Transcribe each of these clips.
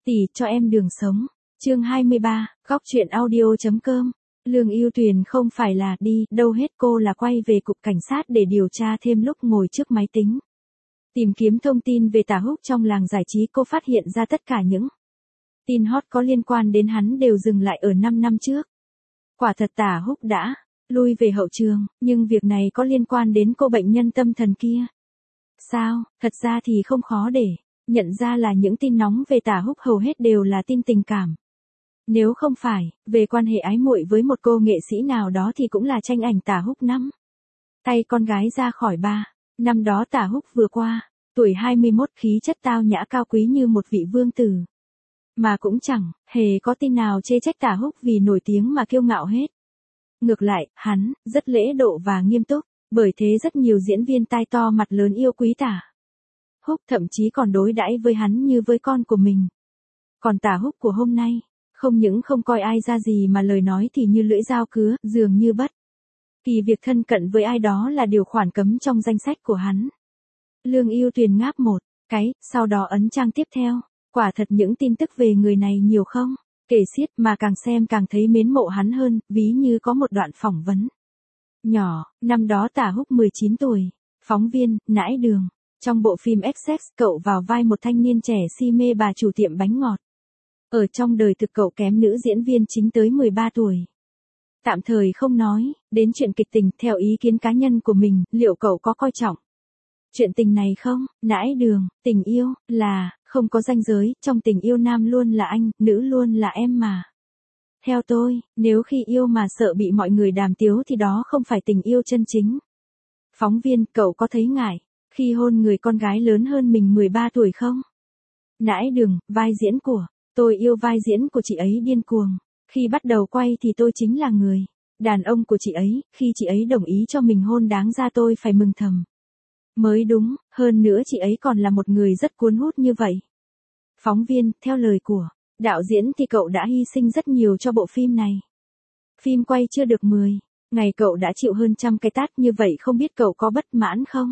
Tỷ cho em đường sống. Chương 23, góc truyện audio.com. Lương Ưu Tuyền không phải là đi đâu hết, cô là quay về cục cảnh sát để điều tra thêm. Lúc ngồi trước máy tính tìm kiếm thông tin về Tả Húc trong làng giải trí, cô phát hiện ra tất cả những tin hot có liên quan đến hắn đều dừng lại ở 5 năm trước. Quả thật Tả Húc đã lui về hậu trường, nhưng việc này có liên quan đến cô bệnh nhân tâm thần kia. Sao? Thật ra thì không khó để nhận ra là những tin nóng về Tả Húc hầu hết đều là tin tình cảm. Nếu không phải về quan hệ ái muội với một cô nghệ sĩ nào đó thì cũng là tranh ảnh Tả Húc nắm tay con gái ra khỏi ba. Năm đó Tả Húc vừa qua tuổi 21, khí chất tao nhã cao quý như một vị vương tử. Mà cũng chẳng hề có tin nào chê trách Tả Húc vì nổi tiếng mà kiêu ngạo hết. Ngược lại, hắn rất lễ độ và nghiêm túc, bởi thế rất nhiều diễn viên tai to mặt lớn yêu quý Tả Húc, thậm chí còn đối đãi với hắn như với con của mình. Còn Tả Húc của hôm nay, không những không coi ai ra gì mà lời nói thì như lưỡi dao cứa, dường như bất kỳ việc thân cận với ai đó là điều khoản cấm trong danh sách của hắn. Lương Ưu Tuyền ngáp một cái, sau đó ấn trang tiếp theo. Quả thật những tin tức về người này nhiều không kể xiết, mà càng xem càng thấy mến mộ hắn hơn, ví như có một đoạn phỏng vấn nhỏ, năm đó Tả Húc 19 tuổi, phóng viên, nãi đường. Trong bộ phim Essex, cậu vào vai một thanh niên trẻ si mê bà chủ tiệm bánh ngọt. Ở trong đời thực cậu kém nữ diễn viên chính tới 13 tuổi. Tạm thời không nói đến chuyện kịch tình, theo ý kiến cá nhân của mình, liệu cậu có coi trọng chuyện tình này không? Nãi đường, tình yêu là không có ranh giới, trong tình yêu nam luôn là anh, nữ luôn là em mà. Theo tôi, nếu khi yêu mà sợ bị mọi người đàm tiếu thì đó không phải tình yêu chân chính. Phóng viên, cậu có thấy ngại khi hôn người con gái lớn hơn mình 13 tuổi không? Nãi đường, vai diễn của tôi yêu vai diễn của chị ấy điên cuồng. Khi bắt đầu quay thì tôi chính là người đàn ông của chị ấy, khi chị ấy đồng ý cho mình hôn đáng ra tôi phải mừng thầm mới đúng, hơn nữa chị ấy còn là một người rất cuốn hút như vậy. Phóng viên, theo lời của đạo diễn thì cậu đã hy sinh rất nhiều cho bộ phim này. Phim quay chưa được 10 ngày cậu đã chịu hơn 100 cái tát, như vậy không biết cậu có bất mãn không?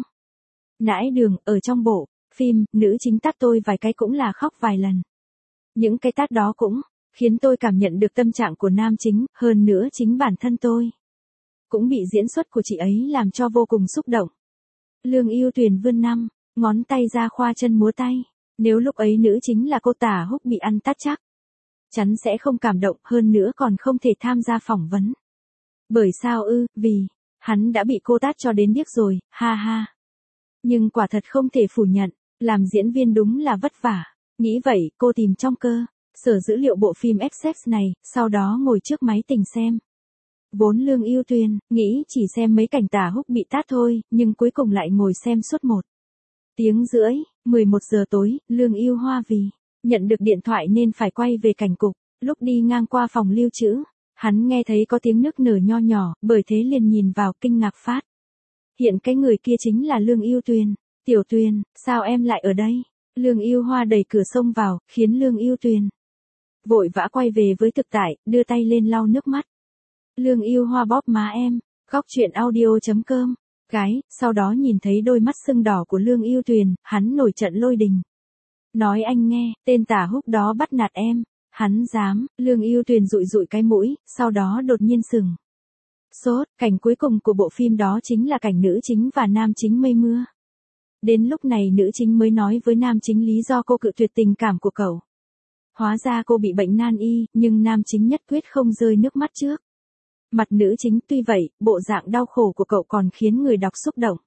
Nãi đường, ở trong bộ phim, nữ chính tát tôi vài cái cũng là khóc vài lần. Những cái tát đó cũng khiến tôi cảm nhận được tâm trạng của nam chính, hơn nữa chính bản thân tôi cũng bị diễn xuất của chị ấy làm cho vô cùng xúc động. Lương Ưu Tuyền vươn ngón tay ra khoa chân múa tay. Nếu lúc ấy nữ chính là cô Tả Húc bị ăn tát chắc chắn sẽ không cảm động, hơn nữa còn không thể tham gia phỏng vấn. Bởi sao ư? Vì hắn đã bị cô tát cho đến điếc rồi, ha ha. Nhưng quả thật không thể phủ nhận, làm diễn viên đúng là vất vả. Nghĩ vậy, cô tìm trong cơ sở dữ liệu bộ phim Essex này, sau đó ngồi trước máy tính xem. Vốn Lương Ưu Tuyền nghĩ chỉ xem mấy cảnh Tả Húc bị tát thôi, nhưng cuối cùng lại ngồi xem suốt 1 tiếng rưỡi. 11 giờ tối, Lương Ưu Hoa vì nhận được điện thoại nên phải quay về cảnh cục. Lúc đi ngang qua phòng lưu trữ, hắn nghe thấy có tiếng nức nở nho nhỏ, bởi thế liền nhìn vào, kinh ngạc phát hiện cái người kia chính là Lương Ưu Tuyền. Tiểu Tuyền, sao em lại ở đây? Lương Ưu Hoa đẩy cửa xông vào, khiến Lương Ưu Tuyền vội vã quay về với thực tại, đưa tay lên lau nước mắt. Lương Ưu Hoa bóp má em. Góc truyện audio.com. Gái, sau đó nhìn thấy đôi mắt sưng đỏ của Lương Ưu Tuyền, hắn nổi trận lôi đình. Nói anh nghe, tên Tả Húc đó bắt nạt em. Hắn dám? Lương Ưu Tuyền dụi dụi cái mũi, sau đó đột nhiên sừng sốt. Cảnh cuối cùng của bộ phim đó chính là cảnh nữ chính và nam chính mây mưa. Đến lúc này nữ chính mới nói với nam chính lý do cô cự tuyệt tình cảm của cậu. Hóa ra cô bị bệnh nan y, nhưng nam chính nhất quyết không rơi nước mắt trước mặt nữ chính. Tuy vậy, bộ dạng đau khổ của cậu còn khiến người đọc xúc động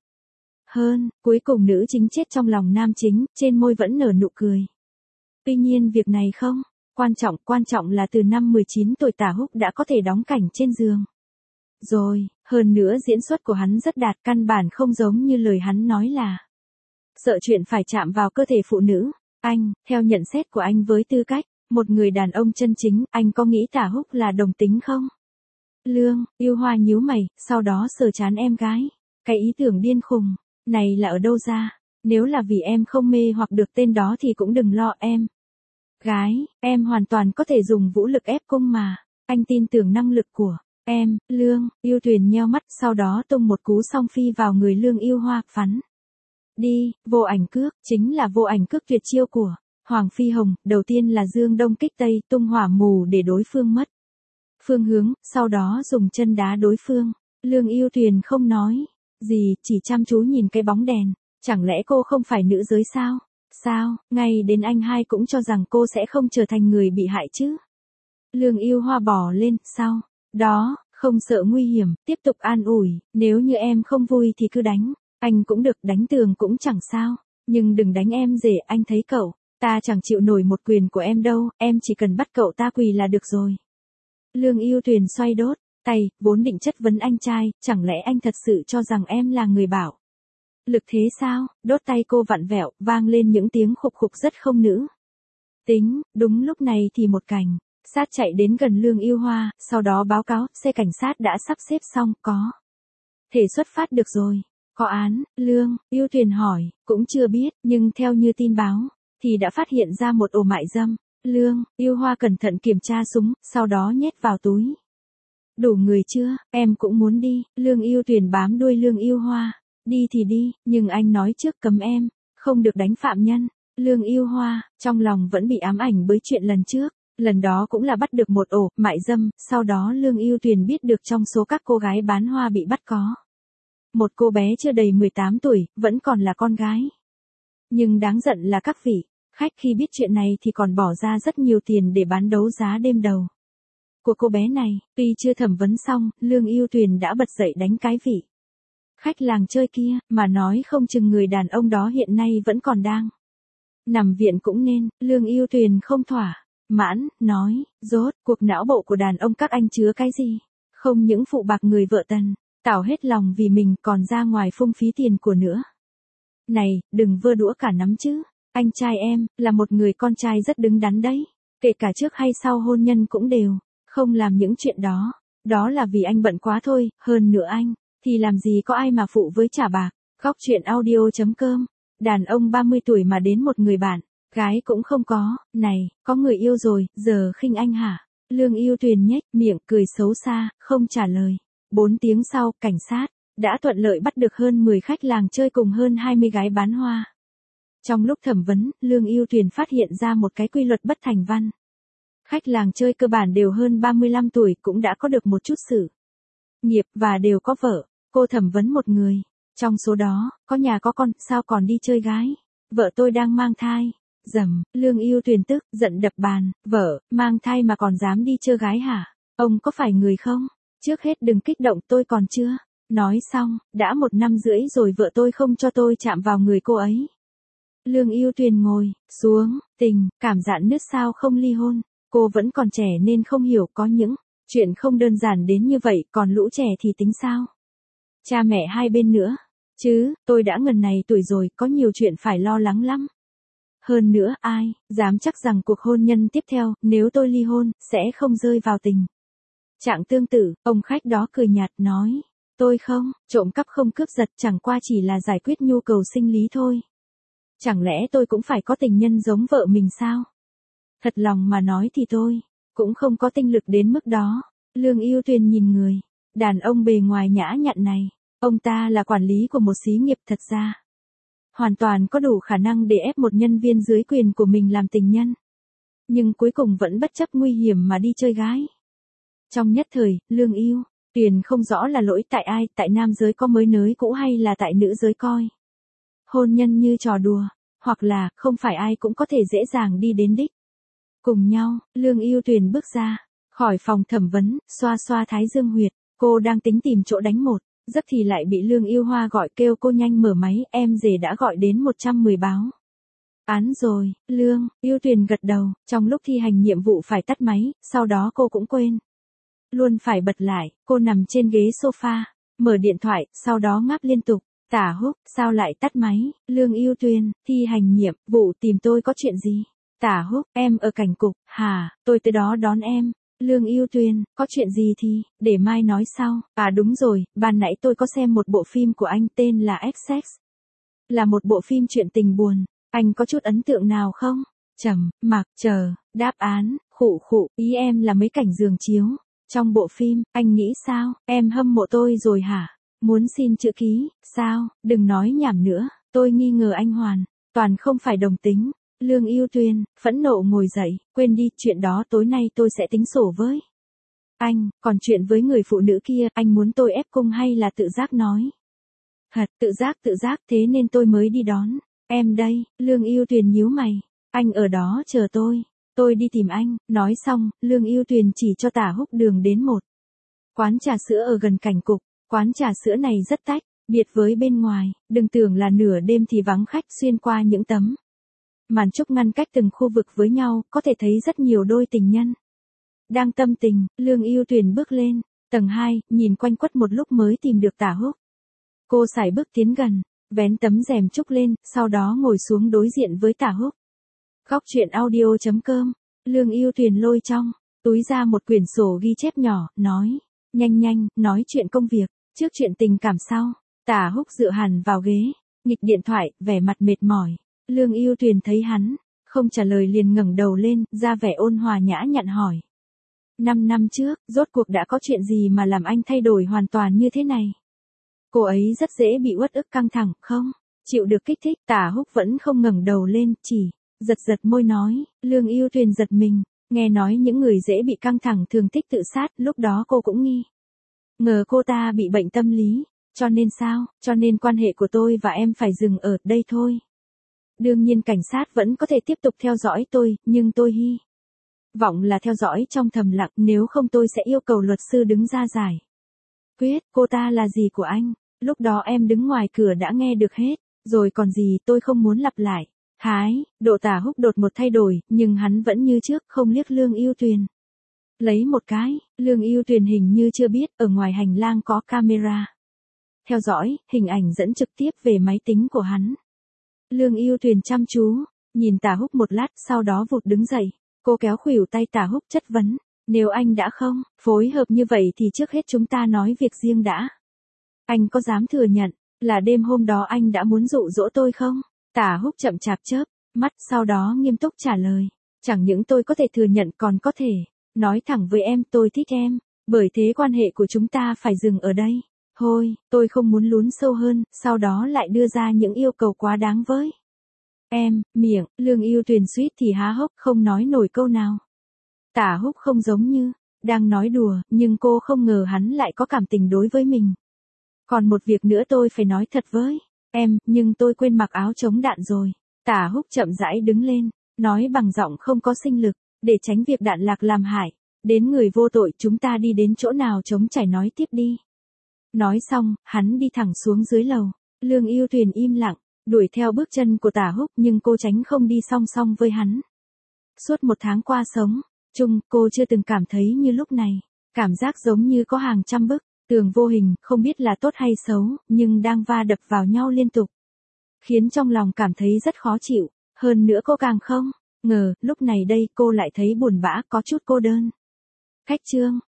hơn. Cuối cùng nữ chính chết trong lòng nam chính, trên môi vẫn nở nụ cười. Tuy nhiên việc này không quan trọng là từ năm 19 tuổi Tả Húc đã có thể đóng cảnh trên giường rồi, hơn nữa diễn xuất của hắn rất đạt, căn bản không giống như lời hắn nói là sợ chuyện phải chạm vào cơ thể phụ nữ. Anh, theo nhận xét của anh với tư cách một người đàn ông chân chính, anh có nghĩ Tả Húc là đồng tính không? Lương Ưu Hoa nhíu mày, sau đó sờ trán em gái. Cái ý tưởng điên khùng này là ở đâu ra? Nếu là vì em không mê hoặc được tên đó thì cũng đừng lo em. Gái, em hoàn toàn có thể dùng vũ lực ép cung mà. Anh tin tưởng năng lực của em. Lương Ưu Tuyền nheo mắt, sau đó tung một cú song phi vào người Lương Ưu Hoa, phắn đi. Vô ảnh cước, chính là vô ảnh cước tuyệt chiêu của Hoàng Phi Hồng, đầu tiên là dương đông kích tây, tung hỏa mù để đối phương mất phương hướng, sau đó dùng chân đá đối phương. Lương Ưu Tuyền không nói gì, chỉ chăm chú nhìn cái bóng đèn. Chẳng lẽ cô không phải nữ giới sao? Sao, ngay đến anh hai cũng cho rằng cô sẽ không trở thành người bị hại chứ? Lương Ưu Hoa bò lên, sau đó, không sợ nguy hiểm, tiếp tục an ủi, nếu như em không vui thì cứ đánh, anh cũng được, đánh tường cũng chẳng sao, nhưng đừng đánh em rể, anh thấy cậu, ta chẳng chịu nổi một quyền của em đâu, em chỉ cần bắt cậu ta quỳ là được rồi. Lương Ưu Tuyền xoay đốt tay, vốn định chất vấn anh trai, chẳng lẽ anh thật sự cho rằng em là người bảo lực thế sao? Đốt tay cô vặn vẹo, vang lên những tiếng khục khục rất không nữ tính. Đúng lúc này thì một cảnh sát chạy đến gần Lương Ưu Hoa, sau đó báo cáo, xe cảnh sát đã sắp xếp xong, có thể xuất phát được rồi. Có án, Lương Ưu Tuyền hỏi, cũng chưa biết, nhưng theo như tin báo, thì đã phát hiện ra một ổ mại dâm. Lương Ưu Hoa cẩn thận kiểm tra súng, sau đó nhét vào túi. Đủ người chưa, em cũng muốn đi. Lương Ưu Tuyền bám đuôi Lương Ưu Hoa. Đi thì đi, nhưng anh nói trước cấm em, không được đánh phạm nhân. Lương Ưu Hoa, trong lòng vẫn bị ám ảnh bởi chuyện lần trước. Lần đó cũng là bắt được một ổ mại dâm, sau đó Lương Ưu Tuyền biết được trong số các cô gái bán hoa bị bắt có một cô bé chưa đầy 18 tuổi, vẫn còn là con gái. Nhưng đáng giận là các vị khách khi biết chuyện này thì còn bỏ ra rất nhiều tiền để bán đấu giá đêm đầu của cô bé này. Tuy chưa thẩm vấn xong, Lương Ưu Tuyền đã bật dậy đánh cái vị khách làng chơi kia, mà nói không chừng người đàn ông đó hiện nay vẫn còn đang nằm viện cũng nên. Lương Ưu Tuyền không thỏa mãn, nói, rốt cuộc não bộ của đàn ông các anh chứa cái gì? Không những phụ bạc người vợ tần, tảo hết lòng vì mình còn ra ngoài phung phí tiền của nữa. Này, đừng vơ đũa cả nắm chứ. Anh trai em, là một người con trai rất đứng đắn đấy. Kể cả trước hay sau hôn nhân cũng đều không làm những chuyện đó. Đó là vì anh bận quá thôi, hơn nữa anh thì làm gì có ai mà phụ với trả bạc. Góc chuyện audio.com. Đàn ông 30 tuổi mà đến một người bạn gái cũng không có. Này, có người yêu rồi, giờ khinh anh hả? Lương Ưu Tuyền nhếch miệng cười xấu xa, không trả lời. 4 tiếng sau, cảnh sát đã thuận lợi bắt được hơn 10 khách làng chơi cùng hơn 20 gái bán hoa. Trong lúc thẩm vấn, Lương Ưu Tuyền phát hiện ra một cái quy luật bất thành văn. Khách làng chơi cơ bản đều hơn 35 tuổi, cũng đã có được một chút sự nghiệp và đều có vợ. Cô thẩm vấn một người, trong số đó, có nhà có con, sao còn đi chơi gái? Vợ tôi đang mang thai. Dầm, Lương Ưu Tuyền tức giận đập bàn, vợ mang thai mà còn dám đi chơi gái hả? Ông có phải người không? Trước hết đừng kích động, tôi còn chưa nói xong, đã 1 năm rưỡi rồi vợ tôi không cho tôi chạm vào người cô ấy. Lương Ưu Tuyền ngồi xuống, tình cảm rạn nứt, sao không ly hôn? Cô vẫn còn trẻ nên không hiểu, có những chuyện không đơn giản đến như vậy, còn lũ trẻ thì tính sao? Cha mẹ hai bên nữa chứ, tôi đã ngần này tuổi rồi, có nhiều chuyện phải lo lắng lắm. Hơn nữa, ai dám chắc rằng cuộc hôn nhân tiếp theo, nếu tôi ly hôn, sẽ không rơi vào tình trạng tương tự. Ông khách đó cười nhạt nói, tôi không trộm cắp không cướp giật, chẳng qua chỉ là giải quyết nhu cầu sinh lý thôi. Chẳng lẽ tôi cũng phải có tình nhân giống vợ mình sao? Thật lòng mà nói thì tôi cũng không có tinh lực đến mức đó. Lương Ưu Tuyền nhìn người đàn ông bề ngoài nhã nhặn này. Ông ta là quản lý của một xí nghiệp, thật ra hoàn toàn có đủ khả năng để ép một nhân viên dưới quyền của mình làm tình nhân. Nhưng cuối cùng vẫn bất chấp nguy hiểm mà đi chơi gái. Trong nhất thời, Lương Ưu Tuyền không rõ là lỗi tại ai, tại nam giới có mới nới cũ hay là tại nữ giới coi hôn nhân như trò đùa, hoặc là không phải ai cũng có thể dễ dàng đi đến đích. Cùng nhau, Lương Ưu Tuyền bước ra khỏi phòng thẩm vấn, xoa xoa thái dương huyệt. Cô đang tính tìm chỗ đánh một giấc thì lại bị Lương Ưu Hoa gọi, kêu cô nhanh mở máy, em rể đã gọi đến 110 báo án rồi. Lương Ưu Tuyền gật đầu, trong lúc thi hành nhiệm vụ phải tắt máy, sau đó cô cũng quên luôn phải bật lại. Cô nằm trên ghế sofa, mở điện thoại, sau đó ngáp liên tục. Tả Húc, sao lại tắt máy? Lương Ưu Tuyền, thi hành nhiệm vụ tìm tôi có chuyện gì? Tả Húc, em ở cảnh cục, hả, tôi tới đó đón em. Lương Ưu Tuyền, có chuyện gì thì, để mai nói sau. À đúng rồi, ban nãy tôi có xem một bộ phim của anh tên là Essex. Là một bộ phim chuyện tình buồn. Anh có chút ấn tượng nào không? Trầm mặc chờ đáp án, khụ khụ, ý em là mấy cảnh giường chiếu trong bộ phim, anh nghĩ sao? Em hâm mộ tôi rồi hả? Muốn xin chữ ký, sao? Đừng nói nhảm nữa, tôi nghi ngờ anh hoàn toàn không phải đồng tính. Lương Ưu Tuyền, phẫn nộ ngồi dậy, quên đi, chuyện đó tối nay tôi sẽ tính sổ với anh, còn chuyện với người phụ nữ kia, anh muốn tôi ép cung hay là tự giác nói? Thật, tự giác thế nên tôi mới đi đón. Em đây, Lương Ưu Tuyền nhíu mày. Anh ở đó chờ tôi đi tìm anh. Nói xong, Lương Ưu Tuyền chỉ cho Tả Húc đường đến một quán trà sữa ở gần cảnh cục. Quán trà sữa này rất tách biệt với bên ngoài, đừng tưởng là nửa đêm thì vắng khách, xuyên qua những tấm màn trúc ngăn cách từng khu vực với nhau, có thể thấy rất nhiều đôi tình nhân đang tâm tình. Lương Ưu Tuyền bước lên tầng 2, nhìn quanh quất một lúc mới tìm được Tả Húc. Cô sải bước tiến gần, vén tấm rèm trúc lên, sau đó ngồi xuống đối diện với Tả Húc. Góc truyện audio.com. Lương Ưu Tuyền lôi trong túi ra một quyển sổ ghi chép nhỏ, nói: nhanh, nói chuyện công việc, trước chuyện tình cảm sau. Tả Húc dựa hẳn vào ghế, nghịch điện thoại, vẻ mặt mệt mỏi. Lương Ưu Tuyền thấy hắn không trả lời liền ngẩng đầu lên, ra vẻ ôn hòa nhã nhặn hỏi: 5 năm trước, rốt cuộc đã có chuyện gì mà làm anh thay đổi hoàn toàn như thế này? Cô ấy rất dễ bị uất ức căng thẳng, không chịu được kích thích. Tả Húc vẫn không ngẩng đầu lên, chỉ giật môi nói. Lương Ưu Tuyền giật mình, nghe nói những người dễ bị căng thẳng thường thích tự sát, lúc đó cô cũng nghi ngờ cô ta bị bệnh tâm lý. Cho nên sao? Cho nên quan hệ của tôi và em phải dừng ở đây thôi. Đương nhiên cảnh sát vẫn có thể tiếp tục theo dõi tôi, nhưng tôi hy vọng là theo dõi trong thầm lặng, nếu không tôi sẽ yêu cầu luật sư đứng ra giải quyết. Cô ta là gì của anh? Lúc đó em đứng ngoài cửa đã nghe được hết rồi còn gì, tôi không muốn lặp lại. Độ Tả Húc đột một thay đổi, nhưng hắn vẫn như trước, không liếc Lương Ưu Tuyền lấy một cái. Lương Ưu Tuyền hình như chưa biết, ở ngoài hành lang có camera theo dõi, hình ảnh dẫn trực tiếp về máy tính của hắn. Lương Ưu Tuyền chăm chú nhìn Tả Húc một lát, sau đó vụt đứng dậy. Cô kéo khuỷu tay Tả Húc, chất vấn: nếu anh đã không phối hợp như vậy thì trước hết chúng ta nói việc riêng đã. Anh có dám thừa nhận là đêm hôm đó anh đã muốn dụ dỗ tôi không? Tả Húc chậm chạp chớp mắt, sau đó nghiêm túc trả lời: chẳng những tôi có thể thừa nhận, còn có thể nói thẳng với em, tôi thích em. Bởi thế quan hệ của chúng ta phải dừng ở đây. Thôi, tôi không muốn lún sâu hơn, sau đó lại đưa ra những yêu cầu quá đáng với em. Miệng Lương Ưu Tuyền suýt thì há hốc, không nói nổi câu nào. Tả Húc không giống như đang nói đùa, nhưng cô không ngờ hắn lại có cảm tình đối với mình. Còn một việc nữa tôi phải nói thật với em, nhưng tôi quên mặc áo chống đạn rồi. Tả Húc chậm rãi đứng lên, nói bằng giọng không có sinh lực, để tránh việc đạn lạc làm hại đến người vô tội. Chúng ta đi đến chỗ nào trống trải nói tiếp đi. Nói xong, hắn đi thẳng xuống dưới lầu. Lương Ưu Tuyền im lặng, đuổi theo bước chân của Tả Húc, nhưng cô tránh không đi song song với hắn. Suốt 1 tháng qua sống chung, cô chưa từng cảm thấy như lúc này. Cảm giác giống như có hàng trăm bức tường vô hình, không biết là tốt hay xấu, nhưng đang va đập vào nhau liên tục, khiến trong lòng cảm thấy rất khó chịu. Hơn nữa cô càng không ngờ, lúc này đây cô lại thấy buồn bã, có chút cô đơn. Khách trương